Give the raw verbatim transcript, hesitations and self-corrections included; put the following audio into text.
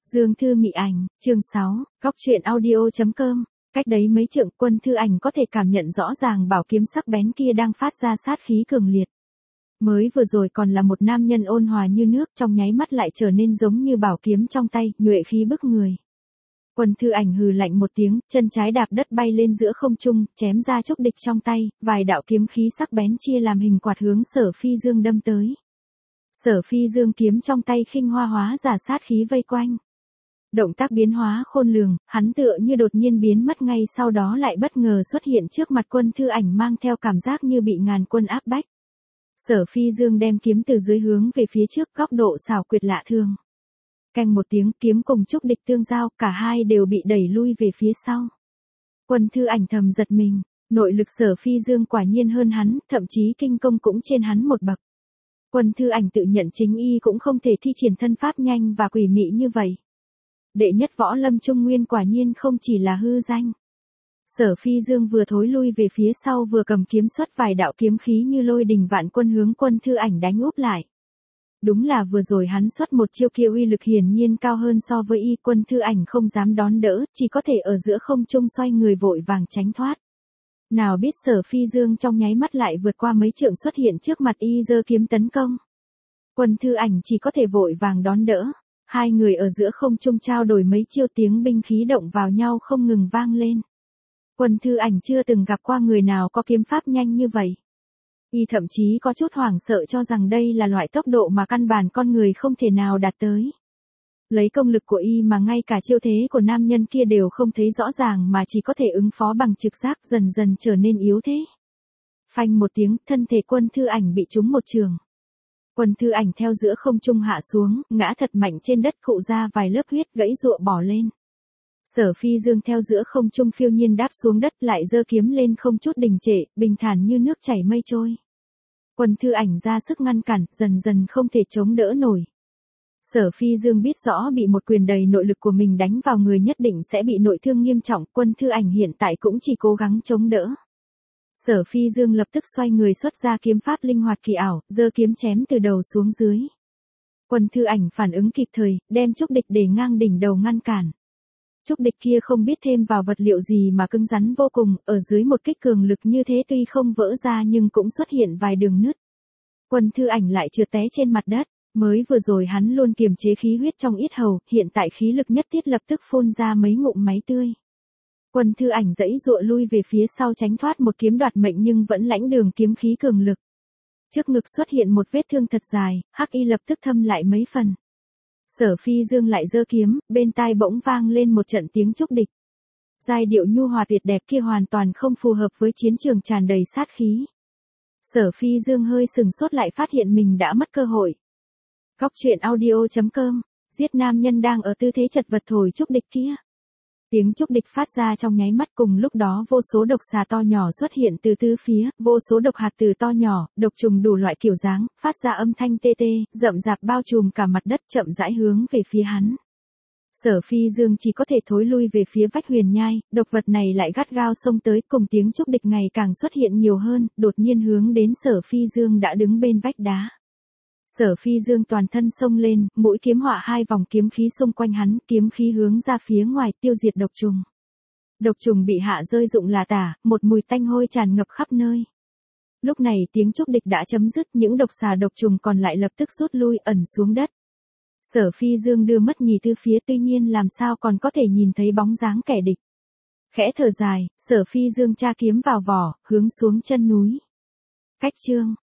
Dương Thư Mị Ảnh, chương sáu, Góc truyện audio chấm com. Cách đấy mấy trượng, Quân Thư Ảnh có thể cảm nhận rõ ràng bảo kiếm sắc bén kia đang phát ra sát khí cường liệt. Mới vừa rồi còn là một nam nhân ôn hòa như nước, trong nháy mắt lại trở nên giống như bảo kiếm trong tay, nhuệ khí bức người. Quân Thư Ảnh hừ lạnh một tiếng, chân trái đạp đất bay lên giữa không trung, chém ra chốc địch trong tay, vài đạo kiếm khí sắc bén chia làm hình quạt hướng Sở Phi Dương đâm tới. Sở Phi Dương kiếm trong tay khinh hoa hóa giả sát khí vây quanh. Động tác biến hóa khôn lường, hắn tựa như đột nhiên biến mất ngay sau đó lại bất ngờ xuất hiện trước mặt Quân Thư Ảnh mang theo cảm giác như bị ngàn quân áp bách. Sở Phi Dương đem kiếm từ dưới hướng về phía trước, góc độ xảo quyệt lạ thường. Canh một tiếng, kiếm cùng chúc địch tương giao, cả hai đều bị đẩy lui về phía sau. Quân Thư Ảnh thầm giật mình, nội lực Sở Phi Dương quả nhiên hơn hắn, thậm chí kinh công cũng trên hắn một bậc. Quân Thư Ảnh tự nhận chính y cũng không thể thi triển thân pháp nhanh và quỷ mị như vậy. Đệ nhất võ lâm Trung Nguyên quả nhiên không chỉ là hư danh. Sở Phi Dương vừa thối lui về phía sau vừa cầm kiếm xuất vài đạo kiếm khí như lôi đình vạn quân hướng Quân Thư Ảnh đánh úp lại. Đúng là vừa rồi hắn xuất một chiêu kia uy lực hiển nhiên cao hơn so với y. Quân Thư Ảnh không dám đón đỡ, chỉ có thể ở giữa không trung xoay người vội vàng tránh thoát. Nào biết Sở Phi Dương trong nháy mắt lại vượt qua mấy trượng xuất hiện trước mặt y giơ kiếm tấn công. Quân Thư Ảnh chỉ có thể vội vàng đón đỡ. Hai người ở giữa không trung trao đổi mấy chiêu, tiếng binh khí động vào nhau không ngừng vang lên. Quân Thư Ảnh chưa từng gặp qua người nào có kiếm pháp nhanh như vậy. Y thậm chí có chút hoảng sợ cho rằng đây là loại tốc độ mà căn bản con người không thể nào đạt tới. Lấy công lực của y mà ngay cả chiêu thế của nam nhân kia đều không thấy rõ ràng mà chỉ có thể ứng phó bằng trực giác, dần dần trở nên yếu thế. Phanh một tiếng, thân thể Quân Thư Ảnh bị trúng một trường. Quân Thư Ảnh theo giữa không trung hạ xuống, ngã thật mạnh trên đất, khụ ra vài lớp huyết, gãy giụa bỏ lên. Sở Phi Dương theo giữa không trung phiêu nhiên đáp xuống đất, lại giơ kiếm lên không chút đình trệ, bình thản như nước chảy mây trôi. Quân Thư Ảnh ra sức ngăn cản, dần dần không thể chống đỡ nổi. Sở Phi Dương biết rõ bị một quyền đầy nội lực của mình đánh vào người nhất định sẽ bị nội thương nghiêm trọng, Quân Thư Ảnh hiện tại cũng chỉ cố gắng chống đỡ. Sở Phi Dương lập tức xoay người xuất ra kiếm pháp linh hoạt kỳ ảo, giơ kiếm chém từ đầu xuống dưới. Quân Thư Ảnh phản ứng kịp thời, đem chúc địch để ngang đỉnh đầu ngăn cản. Chúc địch kia không biết thêm vào vật liệu gì mà cứng rắn vô cùng, ở dưới một kích cường lực như thế tuy không vỡ ra nhưng cũng xuất hiện vài đường nứt. Quân Thư Ảnh lại trượt té trên mặt đất, mới vừa rồi hắn luôn kiềm chế khí huyết trong yết hầu, hiện tại khí lực nhất thiết lập tức phun ra mấy ngụm máu tươi. Quân Thư Ảnh giãy giụa lui về phía sau tránh thoát một kiếm đoạt mệnh nhưng vẫn lãnh đường kiếm khí cường lực. Trước ngực xuất hiện một vết thương thật dài, hắc y lập tức thâm lại mấy phần. Sở Phi Dương lại giơ kiếm, bên tai bỗng vang lên một trận tiếng chúc địch. Giai điệu nhu hòa tuyệt đẹp kia hoàn toàn không phù hợp với chiến trường tràn đầy sát khí. Sở Phi Dương hơi sừng sốt lại phát hiện mình đã mất cơ hội. Góc truyện audio chấm com, giết nam nhân đang ở tư thế chật vật thổi chúc địch kia. Tiếng chúc địch phát ra trong nháy mắt, cùng lúc đó vô số độc xà to nhỏ xuất hiện từ tứ phía, vô số độc hạt từ to nhỏ, độc trùng đủ loại kiểu dáng, phát ra âm thanh tê tê, rậm rạp bao trùm cả mặt đất, chậm rãi hướng về phía hắn. Sở Phi Dương chỉ có thể thối lui về phía vách huyền nhai, độc vật này lại gắt gao xông tới, cùng tiếng chúc địch ngày càng xuất hiện nhiều hơn, đột nhiên hướng đến Sở Phi Dương đã đứng bên vách đá. Sở Phi Dương toàn thân xông lên, mũi kiếm họa hai vòng kiếm khí xung quanh hắn, kiếm khí hướng ra phía ngoài tiêu diệt độc trùng. Độc trùng bị hạ rơi rụng là tả, một mùi tanh hôi tràn ngập khắp nơi. Lúc này tiếng chúc địch đã chấm dứt, những độc xà độc trùng còn lại lập tức rút lui ẩn xuống đất. Sở Phi Dương đưa mắt nhìn từ phía, tuy nhiên làm sao còn có thể nhìn thấy bóng dáng kẻ địch. Khẽ thở dài, Sở Phi Dương tra kiếm vào vỏ, hướng xuống chân núi. Cách chương